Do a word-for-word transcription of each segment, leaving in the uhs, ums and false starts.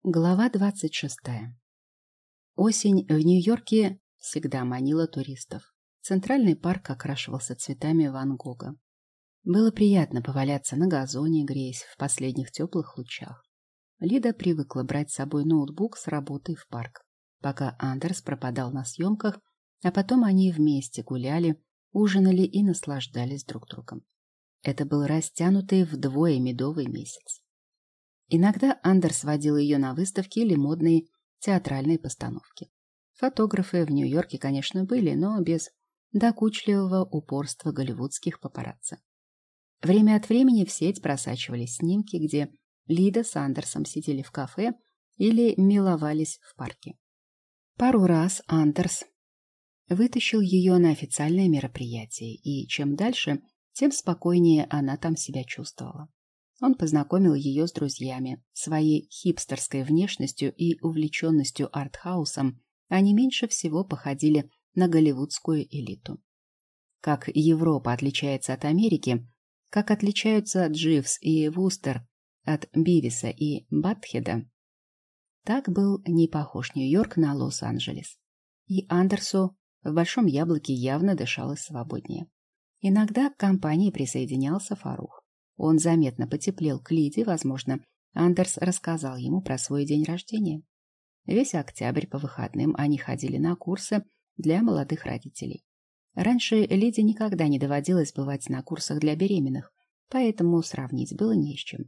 Глава двадцать шестая. Осень в Нью-Йорке всегда манила туристов. Центральный парк окрашивался цветами Ван Гога. Было приятно поваляться на газоне, греясь в последних теплых лучах. Лида привыкла брать с собой ноутбук с работой в парк, пока Андерс пропадал на съемках, а потом они вместе гуляли, ужинали и наслаждались друг другом. Это был растянутый вдвое медовый месяц. Иногда Андерс водил ее на выставки или модные театральные постановки. Фотографы в Нью-Йорке, конечно, были, но без докучливого упорства голливудских папарацци. Время от времени в сеть просачивались снимки, где Лида с Андерсом сидели в кафе или миловались в парке. Пару раз Андерс вытащил ее на официальное мероприятие, и чем дальше, тем спокойнее она там себя чувствовала. Он познакомил ее с друзьями. Своей хипстерской внешностью и увлеченностью артхаусом они меньше всего походили на голливудскую элиту. Как Европа отличается от Америки, как отличаются Дживс и Вустер от Бивиса и Батхеда, так был не похож Нью-Йорк на Лос-Анджелес. И Андерсу в Большом Яблоке явно дышалось свободнее. Иногда к компании присоединялся Фарух. Он заметно потеплел к Лиде, возможно, Андерс рассказал ему про свой день рождения. Весь октябрь по выходным они ходили на курсы для молодых родителей. Раньше Лиде никогда не доводилось бывать на курсах для беременных, поэтому сравнить было не с чем.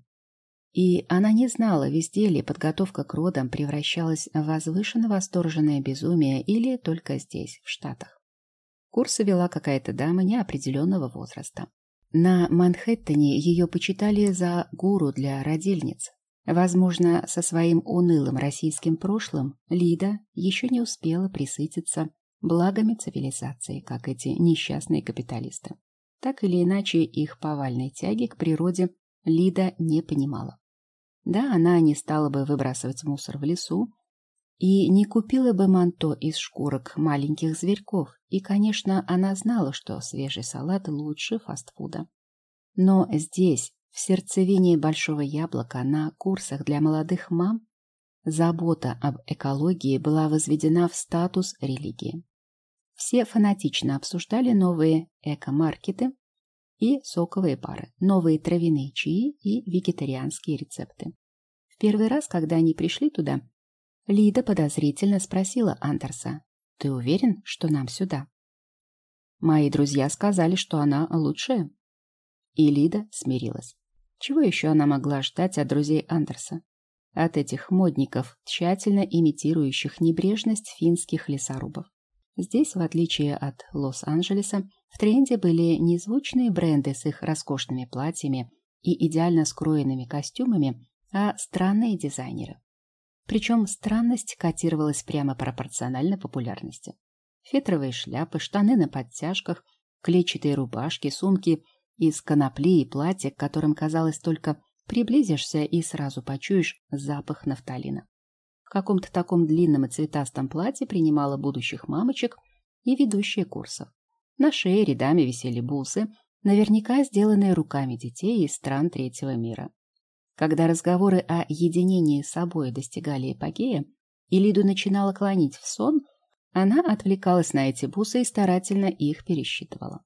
И она не знала, везде ли подготовка к родам превращалась в возвышенно восторженное безумие или только здесь, в Штатах. Курсы вела какая-то дама неопределенного возраста. На Манхэттене ее почитали за гуру для родильниц. Возможно, со своим унылым российским прошлым Лида еще не успела присытиться благами цивилизации, как эти несчастные капиталисты. Так или иначе, их повальной тяги к природе Лида не понимала. Да, она не стала бы выбрасывать мусор в лесу и не купила бы манто из шкурок маленьких зверьков, и, конечно, она знала, что свежий салат лучше фастфуда. Но здесь, в сердцевине Большого Яблока, на курсах для молодых мам, забота об экологии была возведена в статус религии. Все фанатично обсуждали новые эко-маркеты и соковые пары, новые травяные чаи и вегетарианские рецепты. В первый раз, когда они пришли туда, Лида подозрительно спросила Андерса: «Ты уверен, что нам сюда?» «Мои друзья сказали, что она лучшая». И Лида смирилась. Чего еще она могла ждать от друзей Андерса? От этих модников, тщательно имитирующих небрежность финских лесорубов. Здесь, в отличие от Лос-Анджелеса, в тренде были не звучные бренды с их роскошными платьями и идеально скроенными костюмами, а странные дизайнеры. Причем странность котировалась прямо пропорционально популярности. Фетровые шляпы, штаны на подтяжках, клетчатые рубашки, сумки из конопли и платья, к которым, казалось, только приблизишься и сразу почуешь запах нафталина. В каком-то таком длинном и цветастом платье принимала будущих мамочек и ведущие курсов. На шее рядами висели бусы, наверняка сделанные руками детей из стран третьего мира. Когда разговоры о единении с собой достигали эпогея, и Лиду начинала клонить в сон, она отвлекалась на эти бусы и старательно их пересчитывала.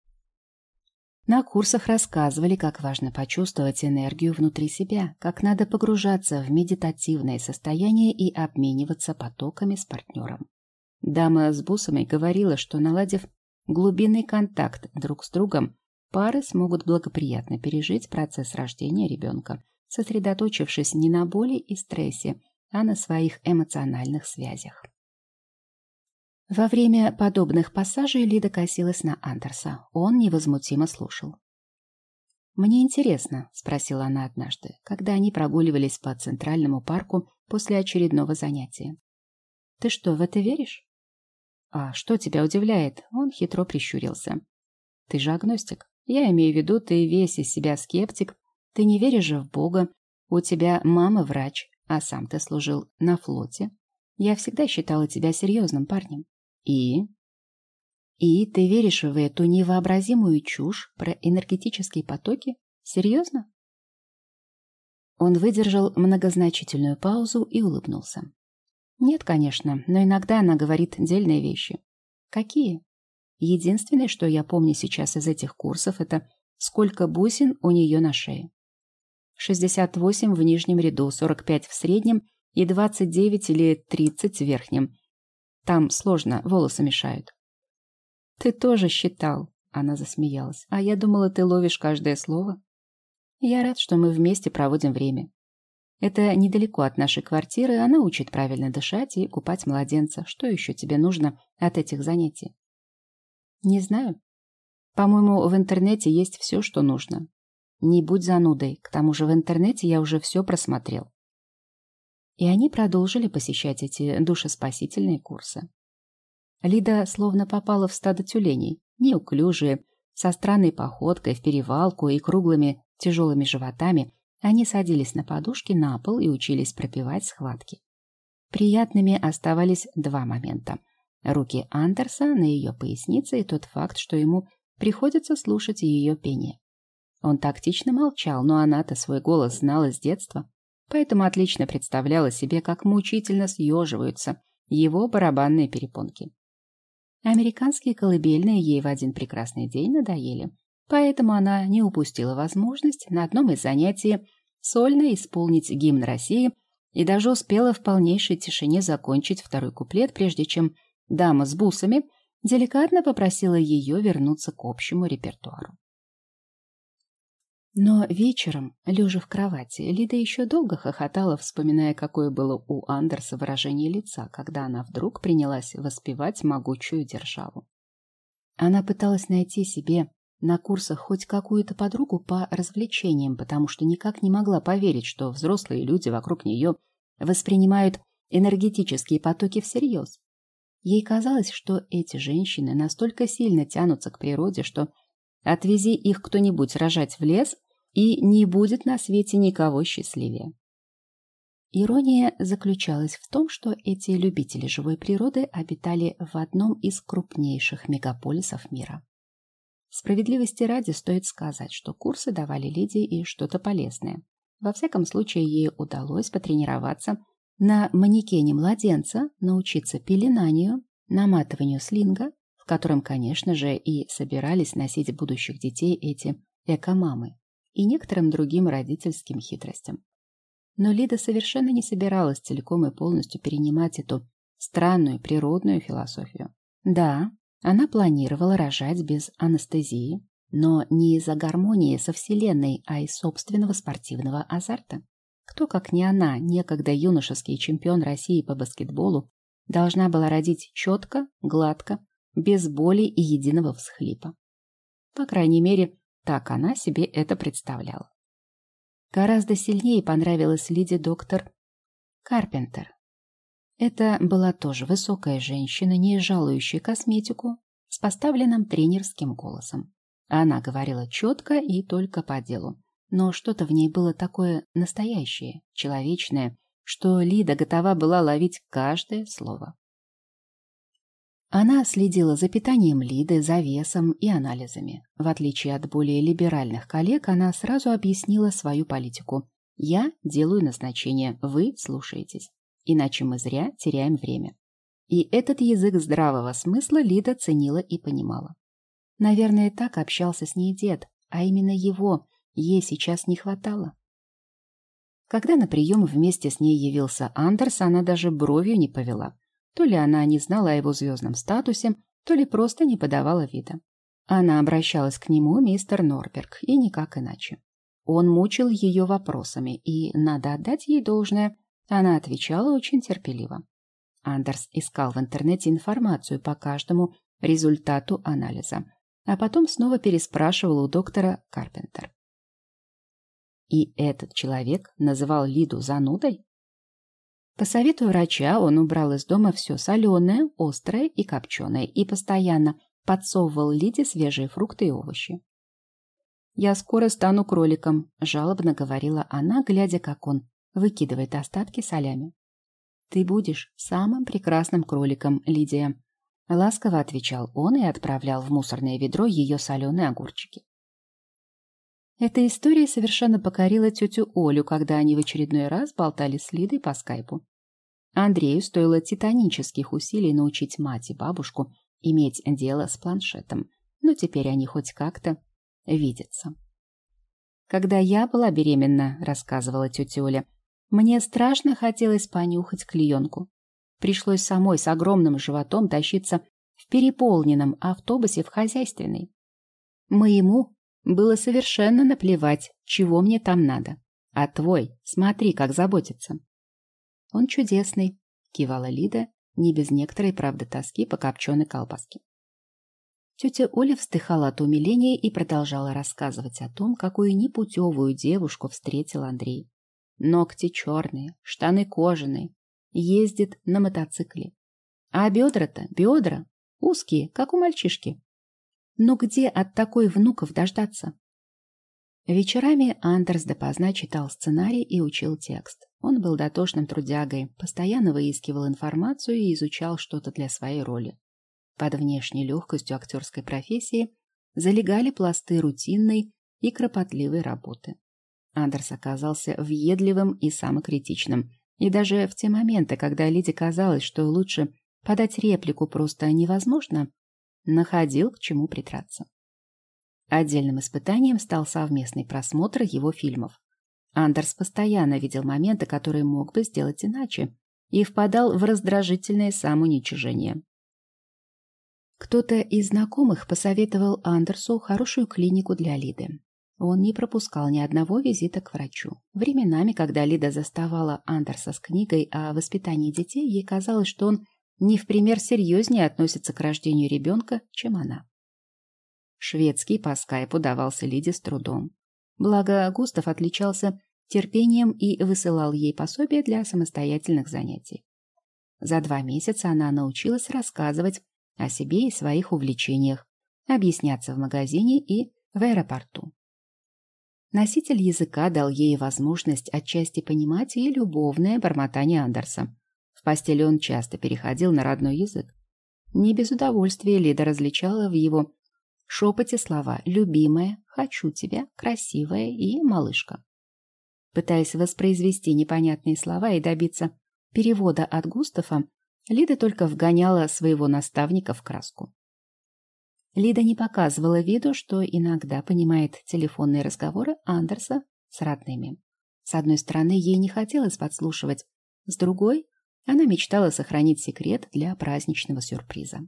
На курсах рассказывали, как важно почувствовать энергию внутри себя, как надо погружаться в медитативное состояние и обмениваться потоками с партнером. Дама с бусами говорила, что, наладив глубинный контакт друг с другом, пары смогут благоприятно пережить процесс рождения ребенка, сосредоточившись не на боли и стрессе, а на своих эмоциональных связях. Во время подобных пассажей Лида косилась на Андерса. Он невозмутимо слушал. «Мне интересно», — спросила она однажды, когда они прогуливались по Центральному парку после очередного занятия. «Ты что, в это веришь?» «А что тебя удивляет?» — он хитро прищурился. «Ты же агностик. Я имею в виду, ты весь из себя скептик. Ты не веришь же в Бога. У тебя мама врач, а сам ты служил на флоте. Я всегда считала тебя серьезным парнем. И? И ты веришь в эту невообразимую чушь про энергетические потоки? Серьезно?» Он выдержал многозначительную паузу и улыбнулся. Нет, конечно, но иногда она говорит дельные вещи. Какие? Единственное, что я помню сейчас из этих курсов, это сколько бусин у нее на шее. шестьдесят восемь в нижнем ряду, сорок пять в среднем и двадцать девять или тридцать в верхнем. Там сложно, волосы мешают. Ты тоже считал, она засмеялась. А я думала, ты ловишь каждое слово. Я рад, что мы вместе проводим время. Это недалеко от нашей квартиры, она учит правильно дышать и купать младенца. Что еще тебе нужно от этих занятий? Не знаю. По-моему, в интернете есть все, что нужно. Не будь занудой, к тому же в интернете я уже все просмотрел. И они продолжили посещать эти душеспасительные курсы. Лида словно попала в стадо тюленей, неуклюжие, со странной походкой, в перевалку и круглыми тяжелыми животами. Они садились на подушки на пол и учились пропевать схватки. Приятными оставались два момента. Руки Андерса на ее пояснице и тот факт, что ему приходится слушать ее пение. Он тактично молчал, но она-то свой голос знала с детства, поэтому отлично представляла себе, как мучительно съеживаются его барабанные перепонки. Американские колыбельные ей в один прекрасный день надоели, поэтому она не упустила возможность на одном из занятий сольно исполнить гимн России и даже успела в полнейшей тишине закончить второй куплет, прежде чем дама с бусами деликатно попросила ее вернуться к общему репертуару. Но вечером, лежа в кровати, Лида еще долго хохотала, вспоминая, какое было у Андерса выражение лица, когда она вдруг принялась воспевать могучую державу. Она пыталась найти себе на курсах хоть какую-то подругу по развлечениям, потому что никак не могла поверить, что взрослые люди вокруг нее воспринимают энергетические потоки всерьез. Ей казалось, что эти женщины настолько сильно тянутся к природе, что отвези их кто-нибудь рожать в лес, и не будет на свете никого счастливее. Ирония заключалась в том, что эти любители живой природы обитали в одном из крупнейших мегаполисов мира. Справедливости ради стоит сказать, что курсы давали Лидии и что-то полезное. Во всяком случае, ей удалось потренироваться на манекене младенца, научиться пеленанию, наматыванию слинга, в котором, конечно же, и собирались носить будущих детей эти эко-мамы, и некоторым другим родительским хитростям. Но Лида совершенно не собиралась целиком и полностью перенимать эту странную природную философию. Да, она планировала рожать без анестезии, но не из-за гармонии со Вселенной, а из собственного спортивного азарта. Кто, как не она, некогда юношеский чемпион России по баскетболу, должна была родить четко, гладко, без боли и единого всхлипа. По крайней мере, так она себе это представляла. Гораздо сильнее понравилась Лиде доктор Карпентер. Это была тоже высокая женщина, не жалующая косметику, с поставленным тренерским голосом. Она говорила четко и только по делу, но что-то в ней было такое настоящее, человечное, что Лида готова была ловить каждое слово. Она следила за питанием Лиды, за весом и анализами. В отличие от более либеральных коллег, она сразу объяснила свою политику. «Я делаю назначение, вы слушаетесь. Иначе мы зря теряем время». И этот язык здравого смысла Лида ценила и понимала. Наверное, так общался с ней дед, а именно его ей сейчас не хватало. Когда на прием вместе с ней явился Андерс, она даже бровью не повела. То ли она не знала о его звездном статусе, то ли просто не подавала вида. Она обращалась к нему, мистер Норберг, и никак иначе. Он мучил ее вопросами, и, надо отдать ей должное, она отвечала очень терпеливо. Андерс искал в интернете информацию по каждому результату анализа, а потом снова переспрашивал у доктора Карпентер. И этот человек называл Лиду занудой? По совету врача он убрал из дома все соленое, острое и копченое и постоянно подсовывал Лиде свежие фрукты и овощи. «Я скоро стану кроликом», — жалобно говорила она, глядя, как он выкидывает остатки солями. «Ты будешь самым прекрасным кроликом, Лидия», — ласково отвечал он и отправлял в мусорное ведро ее соленые огурчики. Эта история совершенно покорила тетю Олю, когда они в очередной раз болтали с Лидой по скайпу. Андрею стоило титанических усилий научить мать и бабушку иметь дело с планшетом, но теперь они хоть как-то видятся. «Когда я была беременна, — рассказывала тетя Оля, — мне страшно хотелось понюхать клеенку. Пришлось самой с огромным животом тащиться в переполненном автобусе в хозяйственный. Моему было совершенно наплевать, чего мне там надо. А твой, смотри, как заботится». «Он чудесный», — кивала Лида, не без некоторой, правда, тоски по копченой колбаске. Тетя Оля вздыхала от умиления и продолжала рассказывать о том, какую непутевую девушку встретил Андрей. Ногти черные, штаны кожаные, ездит на мотоцикле. А бедра-то, бедра, узкие, как у мальчишки. Но где от такой внуков дождаться? Вечерами Андерс допоздна читал сценарий и учил текст. Он был дотошным трудягой, постоянно выискивал информацию и изучал что-то для своей роли. Под внешней легкостью актерской профессии залегали пласты рутинной и кропотливой работы. Андерс оказался въедливым и самокритичным, и даже в те моменты, когда Лиде казалось, что лучше подать реплику просто невозможно, находил к чему придраться. Отдельным испытанием стал совместный просмотр его фильмов. Андерс постоянно видел моменты, которые мог бы сделать иначе, и впадал в раздражительное самоуничижение. Кто-то из знакомых посоветовал Андерсу хорошую клинику для Лиды. Он не пропускал ни одного визита к врачу. Временами, когда Лида заставала Андерса с книгой о воспитании детей, ей казалось, что он не в пример серьезнее относится к рождению ребенка, чем она. Шведский по скайпу давался Лиде с трудом. Благо, Густав отличался терпением и высылал ей пособия для самостоятельных занятий. За два месяца она научилась рассказывать о себе и своих увлечениях, объясняться в магазине и в аэропорту. Носитель языка дал ей возможность отчасти понимать и любовное бормотание Андерса. В постели он часто переходил на родной язык. Не без удовольствия Лида различала в его шепоте слова «любимая», «хочу тебя», «красивая» и «малышка». Пытаясь воспроизвести непонятные слова и добиться перевода от Густава, Лида только вгоняла своего наставника в краску. Лида не показывала виду, что иногда понимает телефонные разговоры Андерса с родными. С одной стороны, ей не хотелось подслушивать, с другой, она мечтала сохранить секрет для праздничного сюрприза.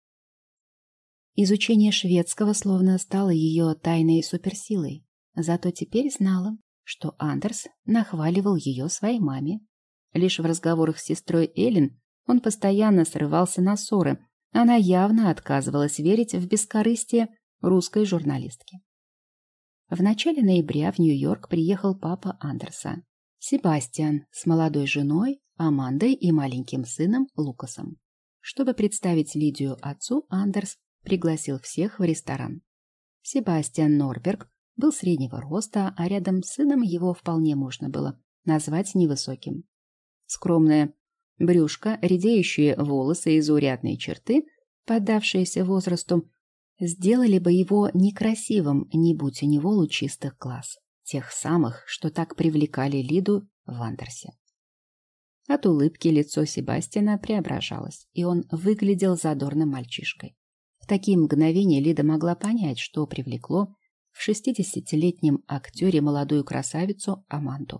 Изучение шведского словно стало ее тайной суперсилой, зато теперь знала, что Андерс нахваливал ее своей маме. Лишь в разговорах с сестрой Эллен он постоянно срывался на ссоры. Она явно отказывалась верить в бескорыстие русской журналистки. В начале ноября в Нью-Йорк приехал папа Андерса, Себастьян, с молодой женой Амандой и маленьким сыном Лукасом. Чтобы представить Лидию отцу, Андерс пригласил всех в ресторан. Себастьян Норберг был среднего роста, а рядом с сыном его вполне можно было назвать невысоким. Скромная брюшко, редеющие волосы и заурядные черты, поддавшиеся возрасту, сделали бы его некрасивым, не будь у него лучистых глаз, тех самых, что так привлекали Лиду в Андерсе. От улыбки лицо Себастьяна преображалось, и он выглядел задорным мальчишкой. В такие мгновения Лида могла понять, что привлекло в шестидесятилетнем актере молодую красавицу Аманду.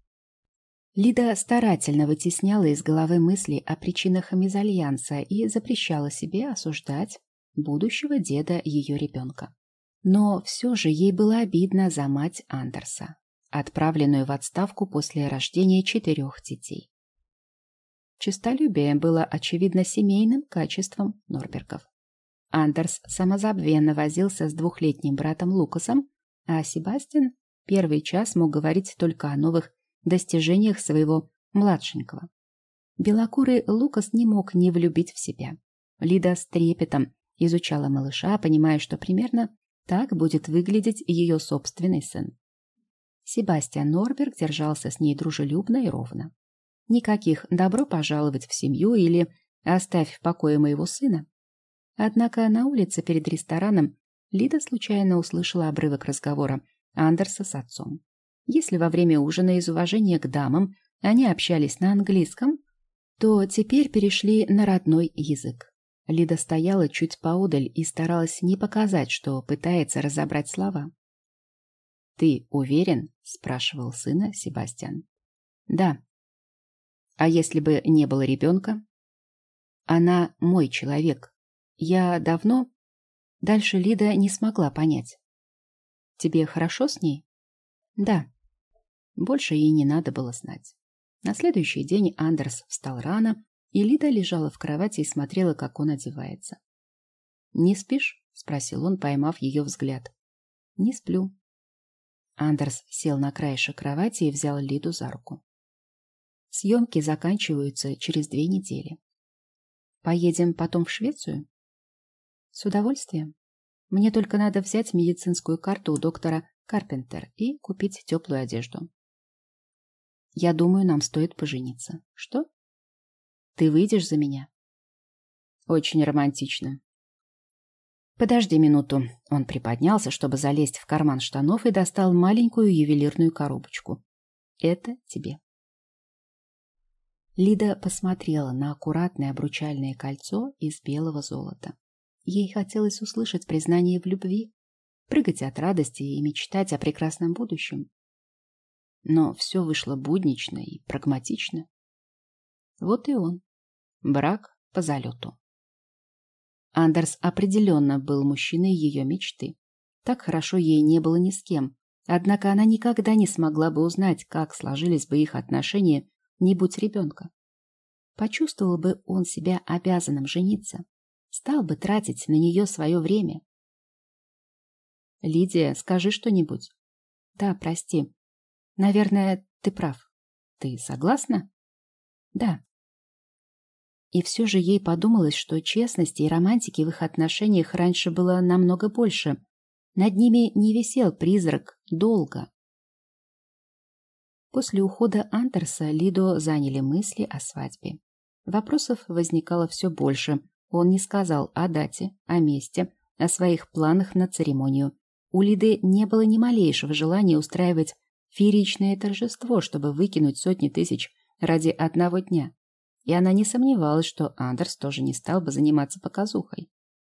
Лида старательно вытесняла из головы мысли о причинах мезальянса и запрещала себе осуждать будущего деда ее ребенка. Но все же ей было обидно за мать Андерса, отправленную в отставку после рождения четырех детей. Честолюбие было, очевидно, семейным качеством Норбергов. Андерс самозабвенно возился с двухлетним братом Лукасом, а Себастьян первый час мог говорить только о новых достижениях своего младшенького. Белокурый Лукас не мог не влюбить в себя. Лида с трепетом изучала малыша, понимая, что примерно так будет выглядеть ее собственный сын. Себастьян Норберг держался с ней дружелюбно и ровно. Никаких «добро пожаловать в семью» или «оставь в покое моего сына». Однако на улице перед рестораном Лида случайно услышала обрывок разговора Андерса с отцом. Если во время ужина из уважения к дамам они общались на английском, то теперь перешли на родной язык. Лида стояла чуть поодаль и старалась не показать, что пытается разобрать слова. «Ты уверен?» — спрашивал сына Себастьян. «Да». «А если бы не было ребенка?» «Она мой человек. Я давно...» Дальше Лида не смогла понять. «Тебе хорошо с ней?» «Да». Больше ей не надо было знать. На следующий день Андерс встал рано, и Лида лежала в кровати и смотрела, как он одевается. «Не спишь?» — спросил он, поймав ее взгляд. «Не сплю». Андерс сел на краешек кровати и взял Лиду за руку. «Съемки заканчиваются через две недели. Поедем потом в Швецию?» «С удовольствием. Мне только надо взять медицинскую карту у доктора Карпентер и купить теплую одежду. Я думаю, нам стоит пожениться. Что? Ты выйдешь за меня?» «Очень романтично». «Подожди минуту». Он приподнялся, чтобы залезть в карман штанов, и достал маленькую ювелирную коробочку. «Это тебе». Лида посмотрела на аккуратное обручальное кольцо из белого золота. Ей хотелось услышать признание в любви, прыгать от радости и мечтать о прекрасном будущем. Но все вышло буднично и прагматично. Вот и он. Брак по залету. Андерс определенно был мужчиной ее мечты. Так хорошо ей не было ни с кем. Однако она никогда не смогла бы узнать, как сложились бы их отношения, не будь ребенка. Почувствовал бы он себя обязанным жениться. Стал бы тратить на нее свое время. «Лидия, скажи что-нибудь». «Да, прости. Наверное, ты прав. Ты согласна?» «Да». И все же ей подумалось, что честности и романтики в их отношениях раньше было намного больше. Над ними не висел призрак долга. После ухода Андерса Лиду заняли мысли о свадьбе. Вопросов возникало все больше. Он не сказал о дате, о месте, о своих планах на церемонию. У Лиды не было ни малейшего желания устраивать фееричное торжество, чтобы выкинуть сотни тысяч ради одного дня. И она не сомневалась, что Андерс тоже не стал бы заниматься показухой.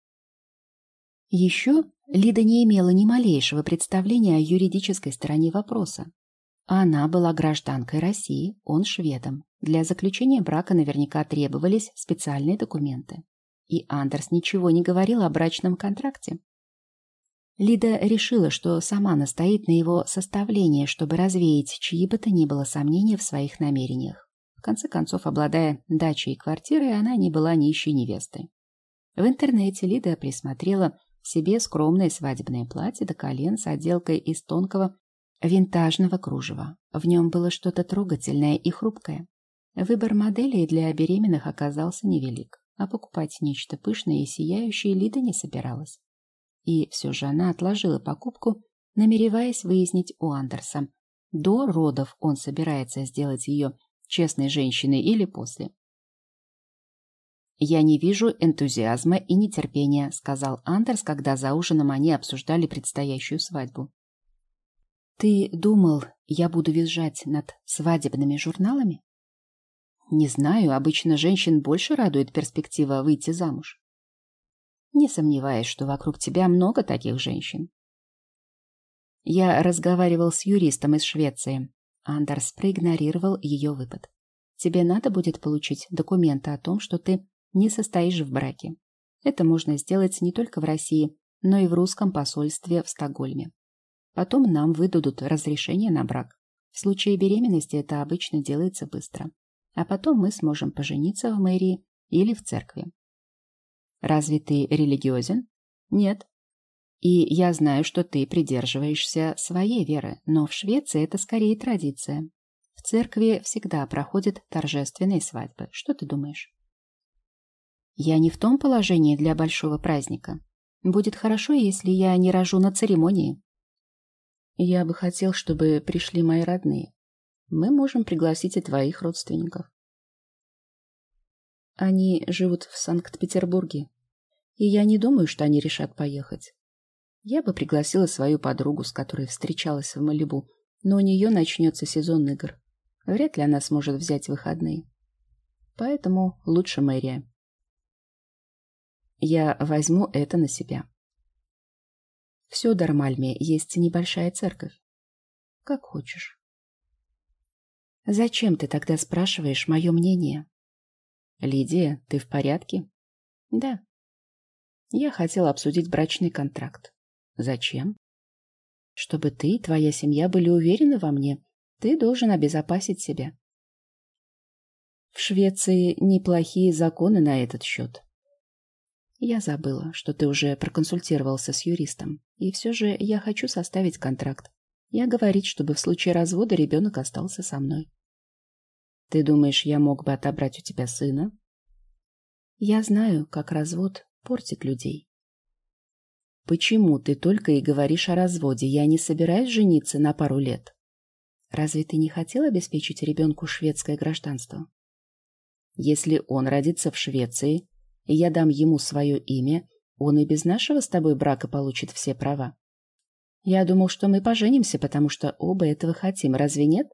Еще Лида не имела ни малейшего представления о юридической стороне вопроса. Она была гражданкой России, он шведом. Для заключения брака наверняка требовались специальные документы. И Андерс ничего не говорил о брачном контракте. Лида решила, что сама настоит на его составлении, чтобы развеять чьи бы то ни было сомнения в своих намерениях. В конце концов, обладая дачей и квартирой, она не была нищей невестой. В интернете Лида присмотрела себе скромное свадебное платье до колен с отделкой из тонкого винтажного кружева. В нем было что-то трогательное и хрупкое. Выбор моделей для беременных оказался невелик, а покупать нечто пышное и сияющее Лида не собиралась. И все же она отложила покупку, намереваясь выяснить у Андерса, до родов он собирается сделать ее честной женщиной или после. «Я не вижу энтузиазма и нетерпения», — сказал Андерс, когда за ужином они обсуждали предстоящую свадьбу. «Ты думал, я буду визжать над свадебными журналами?» «Не знаю, обычно женщин больше радует перспектива выйти замуж». «Не сомневаюсь, что вокруг тебя много таких женщин». Я разговаривал с юристом из Швеции. Андерс проигнорировал ее выпад. «Тебе надо будет получить документы о том, что ты не состоишь в браке. Это можно сделать не только в России, но и в русском посольстве в Стокгольме. Потом нам выдадут разрешение на брак. В случае беременности это обычно делается быстро. А потом мы сможем пожениться в мэрии или в церкви». «Разве ты религиозен?» «Нет. И я знаю, что ты придерживаешься своей веры, но в Швеции это скорее традиция. В церкви всегда проходят торжественные свадьбы. Что ты думаешь?» «Я не в том положении для большого праздника. Будет хорошо, если я не рожу на церемонии». «Я бы хотел, чтобы пришли мои родные. Мы можем пригласить и твоих родственников». «Они живут в Санкт-Петербурге, и я не думаю, что они решат поехать. Я бы пригласила свою подругу, с которой встречалась в Малибу, но у нее начнется сезон игр. Вряд ли она сможет взять выходные. Поэтому лучше мэрия. Я возьму это на себя. В Сёдермальме есть небольшая церковь. Как хочешь. Зачем ты тогда спрашиваешь мое мнение? Лидия, ты в порядке? Да. Я хотела обсудить брачный контракт. Зачем? Чтобы ты и твоя семья были уверены во мне. Ты должен обезопасить себя. В Швеции неплохие законы на этот счет. Я забыла, что ты уже проконсультировался с юристом. И все же я хочу составить контракт. Я говорить, чтобы в случае развода ребенок остался со мной. Ты думаешь, я мог бы отобрать у тебя сына? Я знаю, как развод портит людей. Почему ты только и говоришь о разводе? Я не собираюсь жениться на пару лет. Разве ты не хотел обеспечить ребенку шведское гражданство? Если он родится в Швеции, и я дам ему свое имя, он и без нашего с тобой брака получит все права. Я думал, что мы поженимся, потому что оба этого хотим. Разве нет?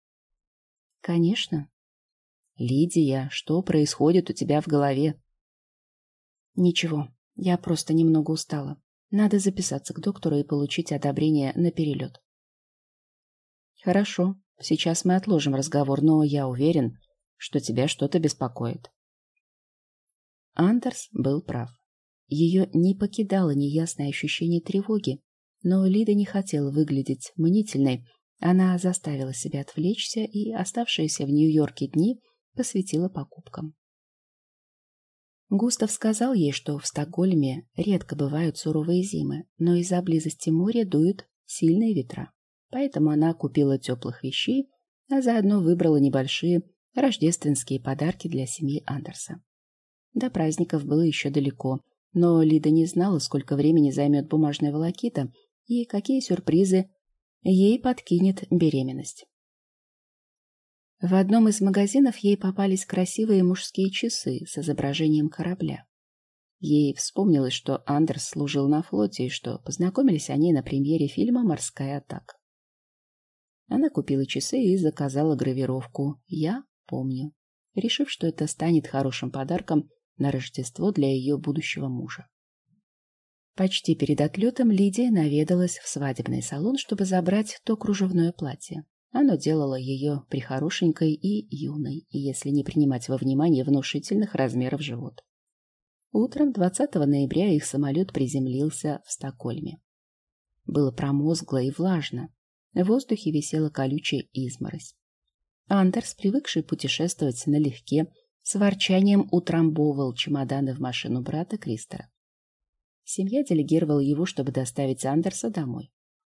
Конечно. Лидия, что происходит у тебя в голове? Ничего, я просто немного устала. Надо записаться к доктору и получить одобрение на перелет. Хорошо, сейчас мы отложим разговор, но я уверен, что тебя что-то беспокоит. Андерс был прав. Ее не покидало неясное ощущение тревоги, но Лида не хотела выглядеть мнительной. Она заставила себя отвлечься и оставшиеся в Нью-Йорке дни посвятила покупкам. Густав сказал ей, что в Стокгольме редко бывают суровые зимы, но из-за близости моря дуют сильные ветра. Поэтому она купила теплых вещей, а заодно выбрала небольшие рождественские подарки для семьи Андерса. До праздников было еще далеко, но Лида не знала, сколько времени займет бумажная волокита и какие сюрпризы ей подкинет беременность. В одном из магазинов ей попались красивые мужские часы с изображением корабля. Ей вспомнилось, что Андерс служил на флоте и что познакомились они на премьере фильма «Морская атака». Она купила часы и заказала гравировку «Я помню», решив, что это станет хорошим подарком на Рождество для ее будущего мужа. Почти перед отлетом Лидия наведалась в свадебный салон, чтобы забрать то кружевное платье. Оно делало ее прихорошенькой и юной, если не принимать во внимание внушительных размеров живот. Утром двадцатого ноября их самолет приземлился в Стокгольме. Было промозгло и влажно. В воздухе висела колючая изморозь. Андерс, привыкший путешествовать налегке, с ворчанием утрамбовывал чемоданы в машину брата Кристера. Семья делегировала его, чтобы доставить Андерса домой.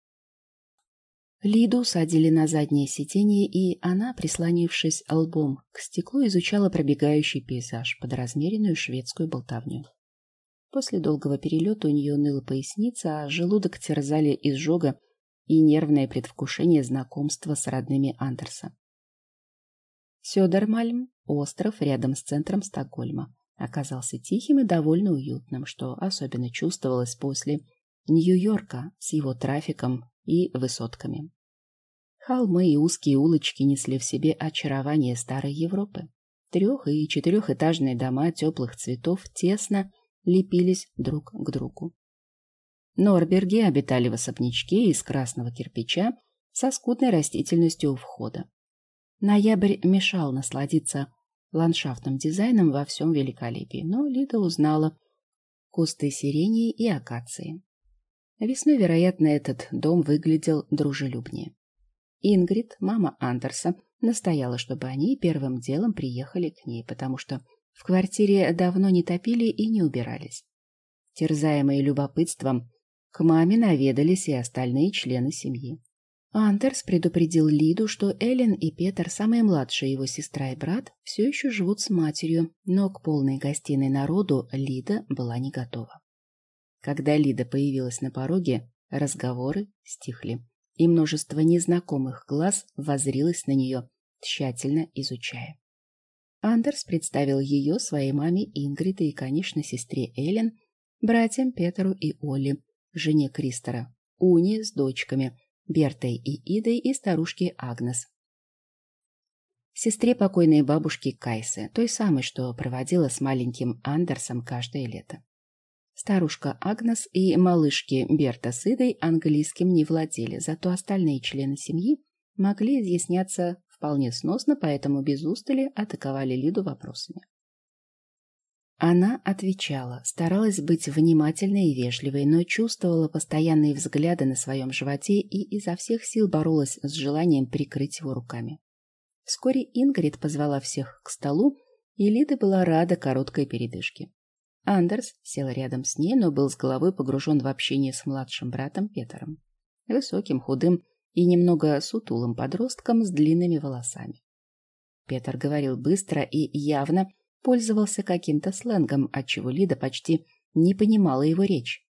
Лиду садили на заднее сиденье, и она, прислонившись лбом к стеклу, изучала пробегающий пейзаж под размеренную шведскую болтовню. После долгого перелета у нее ныла поясница, а желудок терзали изжога и нервное предвкушение знакомства с родными Андерса. Сёдермальм, остров рядом с центром Стокгольма, оказался тихим и довольно уютным, что особенно чувствовалось после Нью-Йорка с его трафиком и высотками. Холмы и узкие улочки несли в себе очарование старой Европы. Трех- и четырехэтажные дома теплых цветов тесно лепились друг к другу. Норберги обитали в особнячке из красного кирпича со скудной растительностью у входа. Ноябрь мешал насладиться ландшафтным дизайном во всем великолепии, но Лида узнала кусты сирени и акации. Весной, вероятно, этот дом выглядел дружелюбнее. Ингрид, мама Андерса, настояла, чтобы они первым делом приехали к ней, потому что в квартире давно не топили и не убирались. Терзаемые любопытством, к маме наведались и остальные члены семьи. Андерс предупредил Лиду, что Эллен и Петер, самые младшие его сестра и брат, все еще живут с матерью, но к полной гостиной народу Лида была не готова. Когда Лида появилась на пороге, разговоры стихли, и множество незнакомых глаз воззрилось на нее, тщательно изучая. Андерс представил ее своей маме Ингрид и, конечно, сестре Эллен, братьям Петеру и Олли, жене Кристера, Уни с дочками, Бертой и Идой и старушке Агнес, сестре покойной бабушки Кайсы, той самой, что проводила с маленьким Андерсом каждое лето. Старушка Агнес и малышки Берта с Идой английским не владели, зато остальные члены семьи могли изъясняться вполне сносно, поэтому без устали атаковали Лиду вопросами. Она отвечала, старалась быть внимательной и вежливой, но чувствовала постоянные взгляды на своем животе и изо всех сил боролась с желанием прикрыть его руками. Вскоре Ингрид позвала всех к столу, и Лида была рада короткой передышке. Андерс сел рядом с ней, но был с головой погружен в общение с младшим братом Петером, высоким, худым и немного сутулым подростком с длинными волосами. Петер говорил быстро и явно пользовался каким-то сленгом, отчего Лида почти не понимала его речь.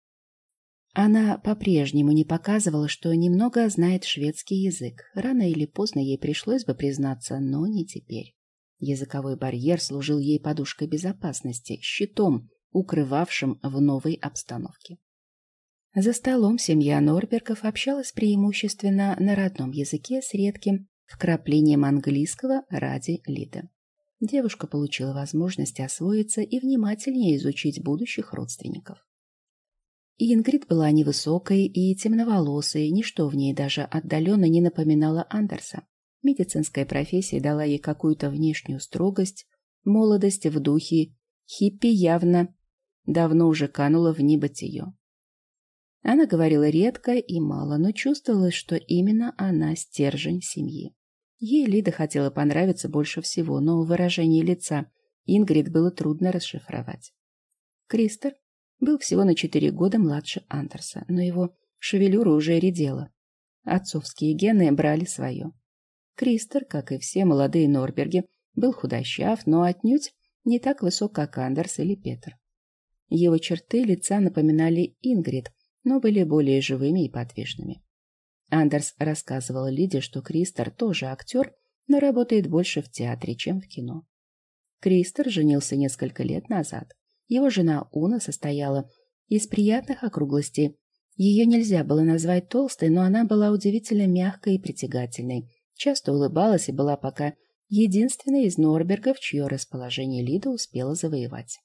Она по-прежнему не показывала, что немного знает шведский язык. Рано или поздно ей пришлось бы признаться, но не теперь. Языковой барьер служил ей подушкой безопасности, щитом, укрывавшим в новой обстановке. За столом семья Норбергов общалась преимущественно на родном языке с редким вкраплением английского ради Лиды. Девушка получила возможность освоиться и внимательнее изучить будущих родственников. Ингрид была невысокой и темноволосой, ничто в ней даже отдаленно не напоминало Андерса. Медицинская профессия дала ей какую-то внешнюю строгость, молодость в духе, хиппи явно давно уже канула в небытие. Она говорила редко и мало, но чувствовалось, что именно она стержень семьи. Ей Лида хотела понравиться больше всего, но выражение лица Ингрид было трудно расшифровать. Кристер был всего на четыре года младше Андерса, но его шевелюра уже редела. Отцовские гены брали свое. Кристер, как и все молодые Норберги, был худощав, но отнюдь не так высок, как Андерс или Петер. Его черты лица напоминали Ингрид, но были более живыми и подвижными. Андерс рассказывал Лиде, что Кристер тоже актер, но работает больше в театре, чем в кино. Кристер женился несколько лет назад. Его жена Уна состояла из приятных округлостей. Ее нельзя было назвать толстой, но она была удивительно мягкой и притягательной, часто улыбалась и была пока единственной из Норбергов, чье расположение Лида успела завоевать.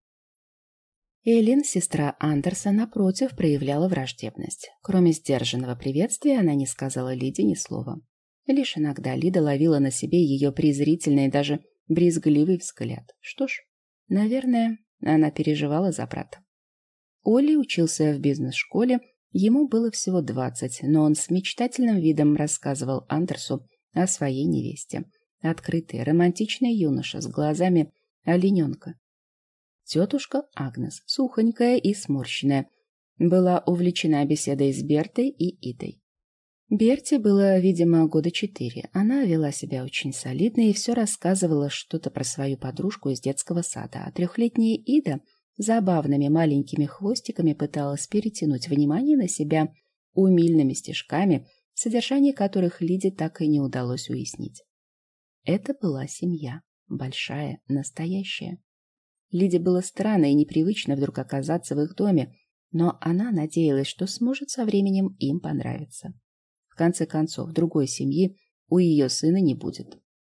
Эллин, сестра Андерса, напротив, проявляла враждебность. Кроме сдержанного приветствия, она не сказала Лиде ни слова. Лишь иногда Лида ловила на себе ее презрительный и даже брезгливый взгляд. Что ж, наверное, она переживала за брата. Олли учился в бизнес-школе, ему было всего двадцать, но он с мечтательным видом рассказывал Андерсу о своей невесте. Открытый, романтичный юноша с глазами олененка. Тетушка Агнес, сухонькая и сморщенная, была увлечена беседой с Бертой и Идой. Берте было, видимо, года четыре. Она вела себя очень солидно и все рассказывала что-то про свою подружку из детского сада, а трехлетняя Ида забавными маленькими хвостиками пыталась перетянуть внимание на себя умильными стишками, содержание которых Лиде так и не удалось уяснить. Это была семья, большая, настоящая. Лиде было странно и непривычно вдруг оказаться в их доме, но она надеялась, что сможет со временем им понравиться. В конце концов, другой семьи у ее сына не будет.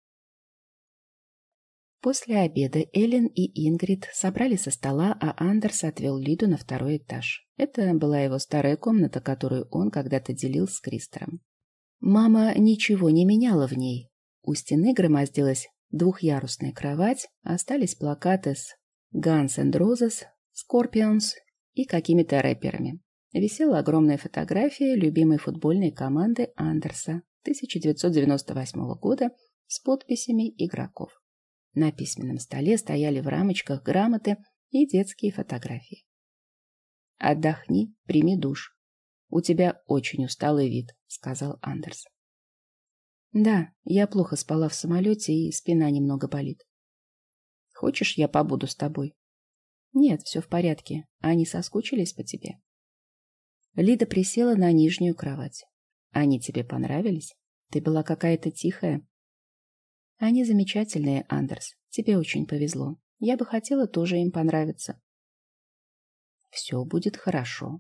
После обеда Эллен и Ингрид собрали со стола, а Андерс отвел Лиду на второй этаж. Это была его старая комната, которую он когда-то делил с Кристером. Мама ничего не меняла в ней. У стены громоздилась двухъярусная кровать, остались плакаты с Guns N' Roses, Scorpions и какими-то рэперами. Висела огромная фотография любимой футбольной команды Андерса тысяча девятьсот девяносто восьмого года с подписями игроков. На письменном столе стояли в рамочках грамоты и детские фотографии. «Отдохни, прими душ. У тебя очень усталый вид», — сказал Андерс. «Да, я плохо спала в самолете, и спина немного болит. Хочешь, я побуду с тобой?» «Нет, все в порядке. Они соскучились по тебе?» Лида присела на нижнюю кровать. «Они тебе понравились? Ты была какая-то тихая». «Они замечательные, Андерс. Тебе очень повезло. Я бы хотела тоже им понравиться». «Все будет хорошо.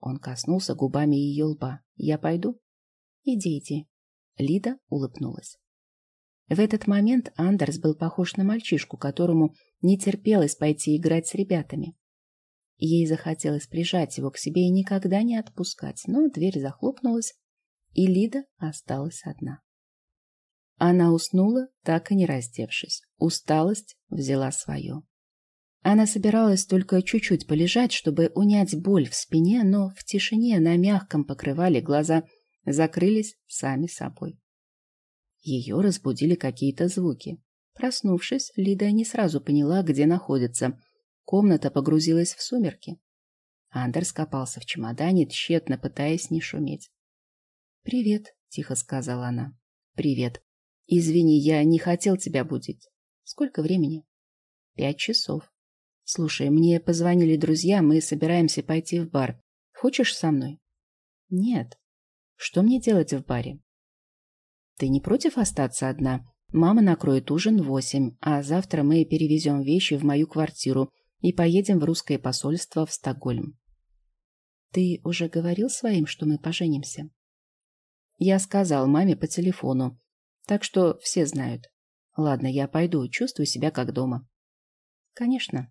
Он коснулся губами ее лба. «Я пойду?» «Иди, иди». Лида улыбнулась. В этот момент Андерс был похож на мальчишку, которому не терпелось пойти играть с ребятами. Ей захотелось прижать его к себе и никогда не отпускать, но дверь захлопнулась, и Лида осталась одна. Она уснула, так и не раздевшись. Усталость взяла свое. Она собиралась только чуть-чуть полежать, чтобы унять боль в спине, но в тишине на мягком покрывале глаза закрылись сами собой. Ее разбудили какие-то звуки. Проснувшись, Лида не сразу поняла, где находится. Комната погрузилась в сумерки. Андерс копался в чемодане, тщетно пытаясь не шуметь. «Привет», — тихо сказала она. «Привет. Извини, я не хотел тебя будить. Сколько времени?» «Пять часов. Слушай, мне позвонили друзья, мы собираемся пойти в бар. Хочешь со мной?» «Нет. Что мне делать в баре?» «Ты не против остаться одна? Мама накроет ужин в восемь, а завтра мы перевезем вещи в мою квартиру и поедем в русское посольство в Стокгольм». «Ты уже говорил своим, что мы поженимся?» «Я сказал маме по телефону, так что все знают. Ладно, я пойду, чувствую себя как дома». «Конечно».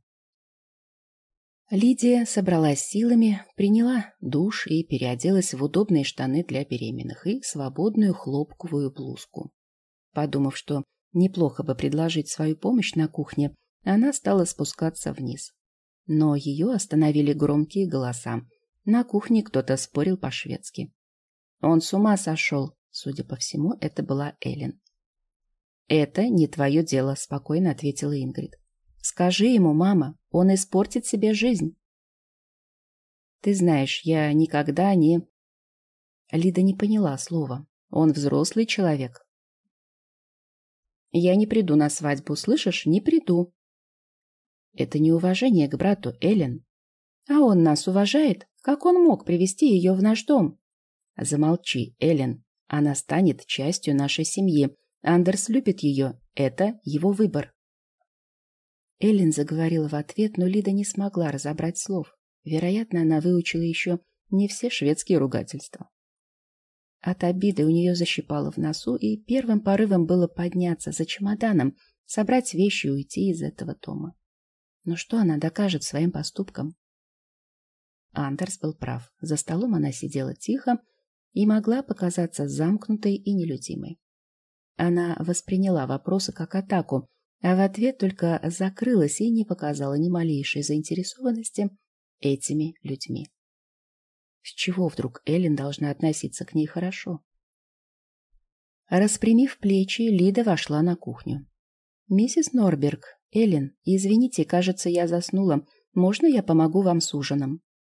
Лидия собралась силами, приняла душ и переоделась в удобные штаны для беременных и свободную хлопковую блузку. Подумав, что неплохо бы предложить свою помощь на кухне, она стала спускаться вниз. Но ее остановили громкие голоса. На кухне кто-то спорил по-шведски. «Он с ума сошел!» Судя по всему, это была Эллен. «Это не твое дело», — спокойно ответила Ингрид. «Скажи ему, мама, он испортит себе жизнь». «Ты знаешь, я никогда не...» Лида не поняла слова. «Он взрослый человек». «Я не приду на свадьбу, слышишь? Не приду». «Это неуважение к брату, Эллен». «А он нас уважает? Как он мог привести ее в наш дом?» «Замолчи, Эллен. Она станет частью нашей семьи. Андерс любит ее. Это его выбор». Эллен заговорила в ответ, но Лида не смогла разобрать слов. Вероятно, она выучила еще не все шведские ругательства. От обиды у нее защипало в носу, и первым порывом было подняться за чемоданом, собрать вещи и уйти из этого дома. Но что она докажет своим поступкам? Андерс был прав. За столом она сидела тихо и могла показаться замкнутой и нелюдимой. Она восприняла вопросы как атаку, а в ответ только закрылась и не показала ни малейшей заинтересованности этими людьми. С чего вдруг Эллен должна относиться к ней хорошо? Распрямив плечи, Лида вошла на кухню. «Миссис Норберг, Эллен, извините, кажется, я заснула. Можно я помогу вам с ужином?»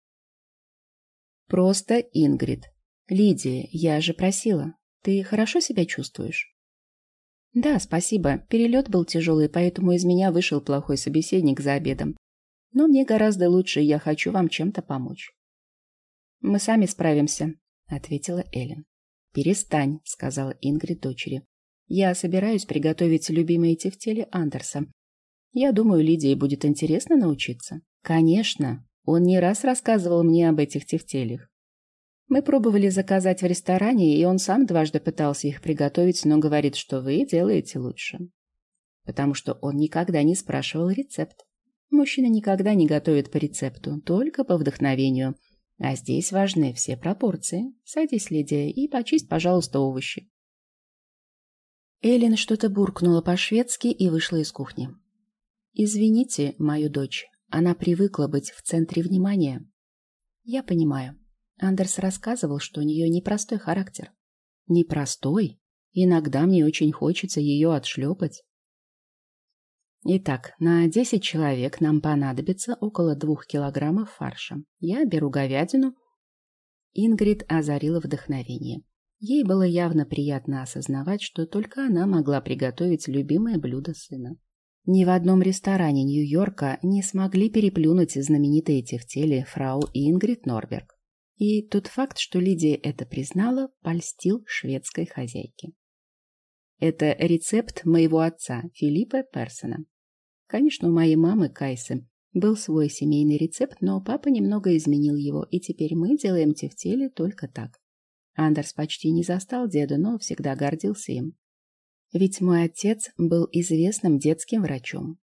«Просто Ингрид. Лидия, я же просила. Ты хорошо себя чувствуешь?» «Да, спасибо. Перелет был тяжелый, поэтому из меня вышел плохой собеседник за обедом. Но мне гораздо лучше, и я хочу вам чем-то помочь». «Мы сами справимся», — ответила Эллен. «Перестань», — сказала Ингрид дочери. «Я собираюсь приготовить любимые тефтели Андерса. Я думаю, Лидии будет интересно научиться». «Конечно. Он не раз рассказывал мне об этих тефтелях. Мы пробовали заказать в ресторане, и он сам дважды пытался их приготовить, но говорит, что вы делаете лучше. Потому что он никогда не спрашивал рецепт. Мужчина никогда не готовит по рецепту, только по вдохновению. А здесь важны все пропорции. Садись, Лидия, и почисть, пожалуйста, овощи». Эллен что-то буркнула по-шведски и вышла из кухни. «Извините мою дочь, она привыкла быть в центре внимания». «Я понимаю». Андерс рассказывал, что у нее непростой характер. «Непростой? Иногда мне очень хочется ее отшлепать». «Итак, на десять человек нам понадобится около двух килограммов фарша. Я беру говядину». Ингрид озарила вдохновение. Ей было явно приятно осознавать, что только она могла приготовить любимое блюдо сына. Ни в одном ресторане Нью-Йорка не смогли переплюнуть знаменитые тефтели фрау Ингрид Норберг. И тот факт, что Лидия это признала, польстил шведской хозяйке. «Это рецепт моего отца, Филиппа Персона. Конечно, у моей мамы Кайсы Был свой семейный рецепт, но папа немного изменил его, и теперь мы делаем тефтели только так. Андерс почти не застал деда, но всегда гордился им. Ведь мой отец был известным детским врачом.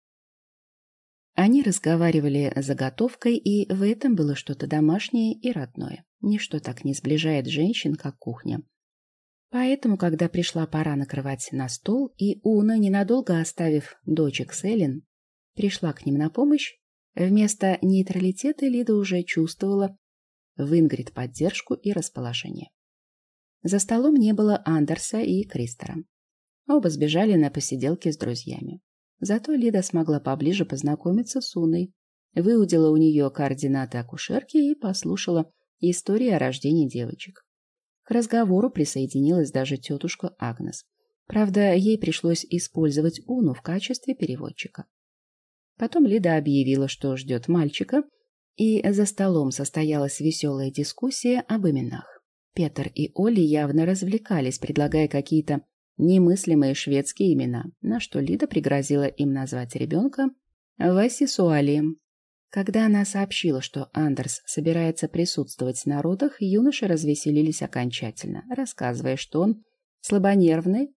Они разговаривали заготовкой, и в этом было что-то домашнее и родное. Ничто так не сближает женщин, как кухня. Поэтому, когда пришла пора накрывать на стол, и Уна, ненадолго оставив дочек с Эллен, пришла к ним на помощь, вместо нейтралитета Лида уже чувствовала в Ингрид поддержку и расположение. За столом не было Андерса и Кристера. Оба сбежали на посиделки с друзьями. Зато Лида смогла поближе познакомиться с Уной, выудила у нее координаты акушерки и послушала истории о рождении девочек. К разговору присоединилась даже тетушка Агнес. Правда, ей пришлось использовать Уну в качестве переводчика. Потом Лида объявила, что ждет мальчика, и за столом состоялась веселая дискуссия об именах. Петр и Олли явно развлекались, предлагая какие-то немыслимые шведские имена, на что Лида пригрозила им назвать ребенка Васисуалием. Когда она сообщила, что Андерс собирается присутствовать на родах, юноши развеселились окончательно, рассказывая, что он слабонервный.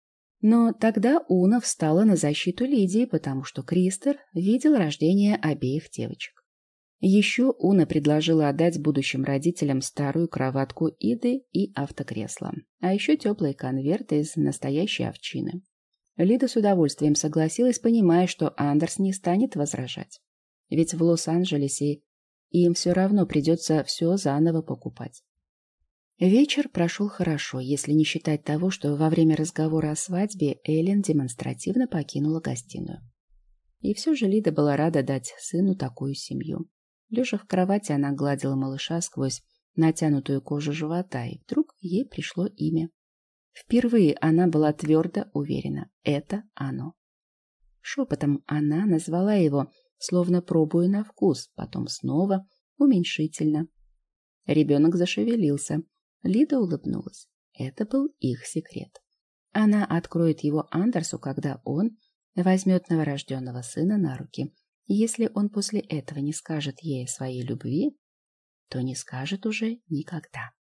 Но тогда Уна встала на защиту Лидии, потому что Кристер видел рождение обеих девочек. Еще Уна предложила отдать будущим родителям старую кроватку Иды и автокресло, а еще теплые конверты из настоящей овчины. Лида с удовольствием согласилась, понимая, что Андерс не станет возражать. Ведь в Лос-Анджелесе им все равно придется все заново покупать. Вечер прошел хорошо, если не считать того, что во время разговора о свадьбе Эллен демонстративно покинула гостиную. И все же Лида была рада дать сыну такую семью. Лежа в кровати, она гладила малыша сквозь натянутую кожу живота, и вдруг ей пришло имя. Впервые она была твердо уверена — это оно. Шепотом она назвала его, словно пробуя на вкус, потом снова уменьшительно. Ребенок зашевелился. Лида улыбнулась. Это был их секрет. Она откроет его Андерсу, когда он возьмет новорожденного сына на руки. Если он после этого не скажет ей своей любви, то не скажет уже никогда.